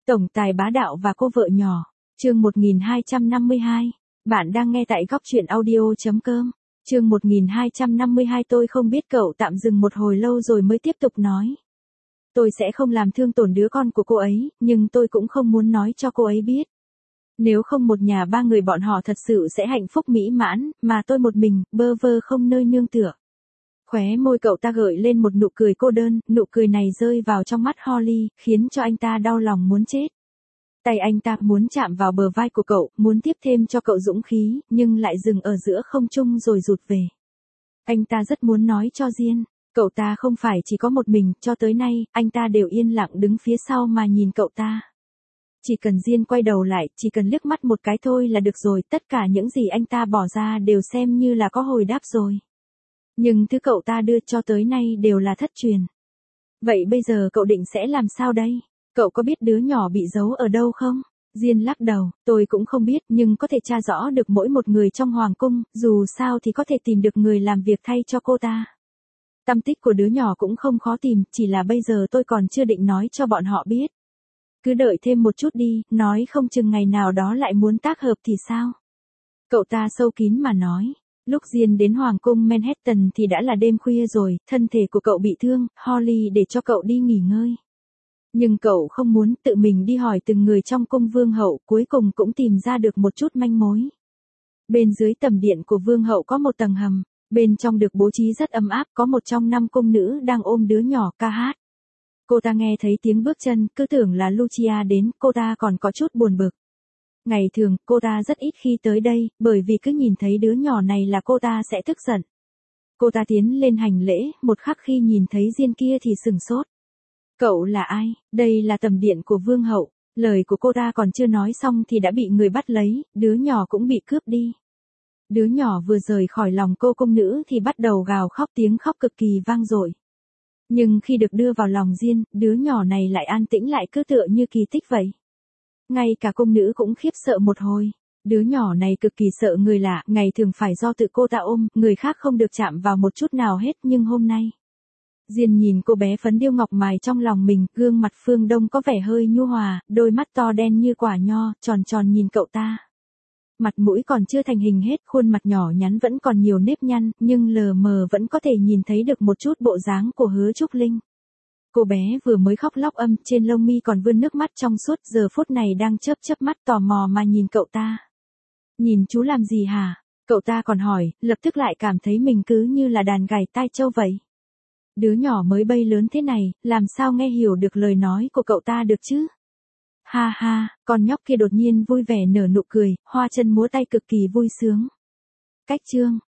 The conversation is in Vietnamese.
Tổng tài bá đạo và cô vợ nhỏ. Chương 1252. Bạn đang nghe tại góc truyện audio.com. Chương 1252. Tôi không biết. Cậu tạm dừng một hồi lâu rồi mới tiếp tục nói. Tôi sẽ không làm thương tổn đứa con của cô ấy, nhưng tôi cũng không muốn nói cho cô ấy biết. Nếu không một nhà ba người bọn họ thật sự sẽ hạnh phúc mỹ mãn, mà tôi một mình, bơ vơ không nơi nương tựa. Khóe môi cậu ta gợi lên một nụ cười cô đơn, nụ cười này rơi vào trong mắt Holly, khiến cho anh ta đau lòng muốn chết. Tay anh ta muốn chạm vào bờ vai của cậu, muốn tiếp thêm cho cậu dũng khí, nhưng lại dừng ở giữa không trung rồi rụt về. Anh ta rất muốn nói cho Diên, cậu ta không phải chỉ có một mình, cho tới nay, anh ta đều yên lặng đứng phía sau mà nhìn cậu ta. Chỉ cần Diên quay đầu lại, chỉ cần liếc mắt một cái thôi là được rồi, tất cả những gì anh ta bỏ ra đều xem như là có hồi đáp rồi. Nhưng thứ cậu ta đưa cho tới nay đều là thất truyền. Vậy bây giờ cậu định sẽ làm sao đây? Cậu có biết đứa nhỏ bị giấu ở đâu không? Diên lắc đầu, tôi cũng không biết, nhưng có thể tra rõ được mỗi một người trong hoàng cung, dù sao thì có thể tìm được người làm việc thay cho cô ta. Tăm tích của đứa nhỏ cũng không khó tìm, chỉ là bây giờ tôi còn chưa định nói cho bọn họ biết. Cứ đợi thêm một chút đi, nói không chừng ngày nào đó lại muốn tác hợp thì sao? Cậu ta sâu kín mà nói. Lúc Diên đến Hoàng cung Manhattan thì đã là đêm khuya rồi, thân thể của cậu bị thương, Holly để cho cậu đi nghỉ ngơi. Nhưng cậu không muốn tự mình đi hỏi từng người trong cung vương hậu, cuối cùng cũng tìm ra được một chút manh mối. Bên dưới tầm điện của vương hậu có một tầng hầm, bên trong được bố trí rất ấm áp, có một trong 5 cung nữ đang ôm đứa nhỏ ca hát. Cô ta nghe thấy tiếng bước chân, cứ tưởng là Lucia đến, cô ta còn có chút buồn bực. Ngày thường, cô ta rất ít khi tới đây, bởi vì cứ nhìn thấy đứa nhỏ này là cô ta sẽ tức giận. Cô ta tiến lên hành lễ, một khắc khi nhìn thấy Diên kia thì sửng sốt. Cậu là ai? Đây là tầm điện của vương hậu. Lời của cô ta còn chưa nói xong thì đã bị người bắt lấy, đứa nhỏ cũng bị cướp đi. Đứa nhỏ vừa rời khỏi lòng cô cung nữ thì bắt đầu gào khóc, tiếng khóc cực kỳ vang dội. Nhưng khi được đưa vào lòng Diên, đứa nhỏ này lại an tĩnh lại, cứ tựa như kỳ tích vậy. Ngay cả cung nữ cũng khiếp sợ một hồi. Đứa nhỏ này cực kỳ sợ người lạ, ngày thường phải do tự cô ta ôm, người khác không được chạm vào một chút nào hết, nhưng hôm nay. Diên nhìn cô bé phấn điêu ngọc mài trong lòng mình, gương mặt phương Đông có vẻ hơi nhu hòa, đôi mắt to đen như quả nho, tròn tròn nhìn cậu ta. Mặt mũi còn chưa thành hình hết, khuôn mặt nhỏ nhắn vẫn còn nhiều nếp nhăn, nhưng lờ mờ vẫn có thể nhìn thấy được một chút bộ dáng của Hứa Trúc Linh. Cô bé vừa mới khóc lóc âm, trên lông mi còn vươn nước mắt trong suốt, giờ phút này đang chớp chớp mắt tò mò mà nhìn cậu ta. Nhìn chú làm gì hả? Cậu ta còn hỏi, lập tức lại cảm thấy mình cứ như là đàn gảy tai trâu vậy. Đứa nhỏ mới bay lớn thế này, làm sao nghe hiểu được lời nói của cậu ta được chứ? Ha ha, con nhóc kia đột nhiên vui vẻ nở nụ cười, hoa chân múa tay cực kỳ vui sướng. Cách chương.